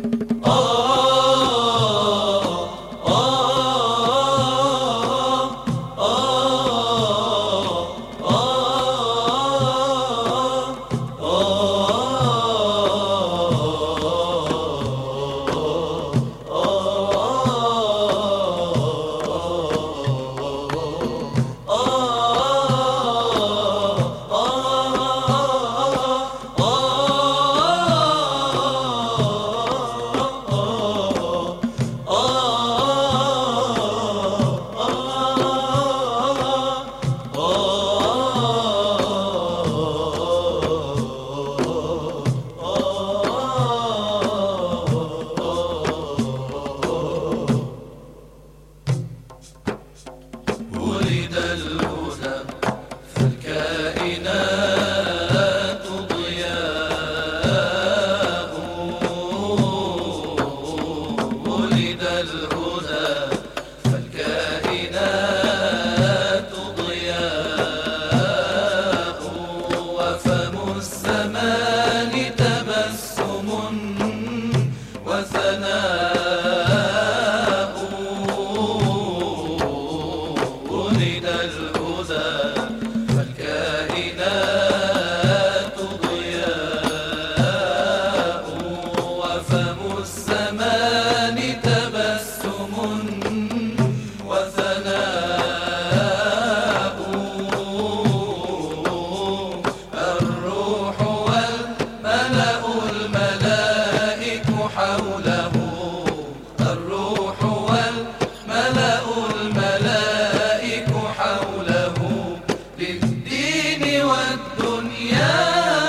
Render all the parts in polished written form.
ولد الهدى فالكائنات ضياء، ولد الهدى فالكائنات ضياء، وفم الزمان تبسم وثناء. ولد الهدى فالكائنات ضياء، وفم الزمان تبسم وثناء. الروح والملأ الملائك حوله، الروح والملأ الملائك حوله، للدين والدنيا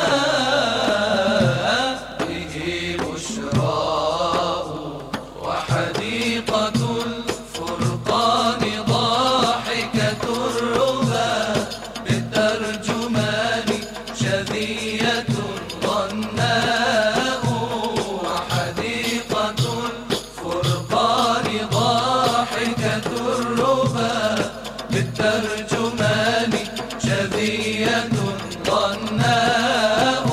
به بشراء. وحديقة الفرقان ضاحكة الربا، بالترجمان شذية غناء. وحديقة الفرقان ضاحكة الربا، بالترجمان شذية غناء.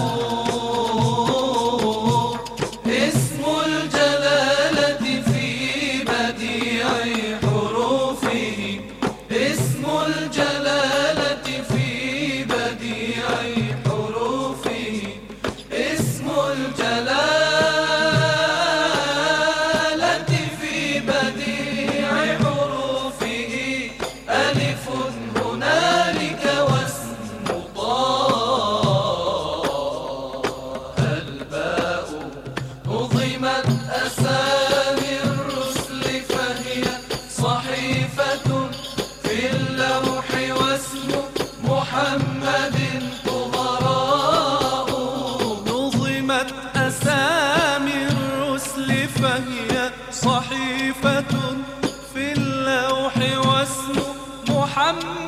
اسم الجلالة في بديع حروفه، اسم الجلالة في بديع حروفه، اسم الجلالة في بديع حروفه. ألف هنالك واسم طه، الباء نظمت أسامي الرسل فهي صحيفة في اللوح، واسم محمد طهراء. نظمت أسامي الرسل فهي صحيفة في اللوح، واسم محمد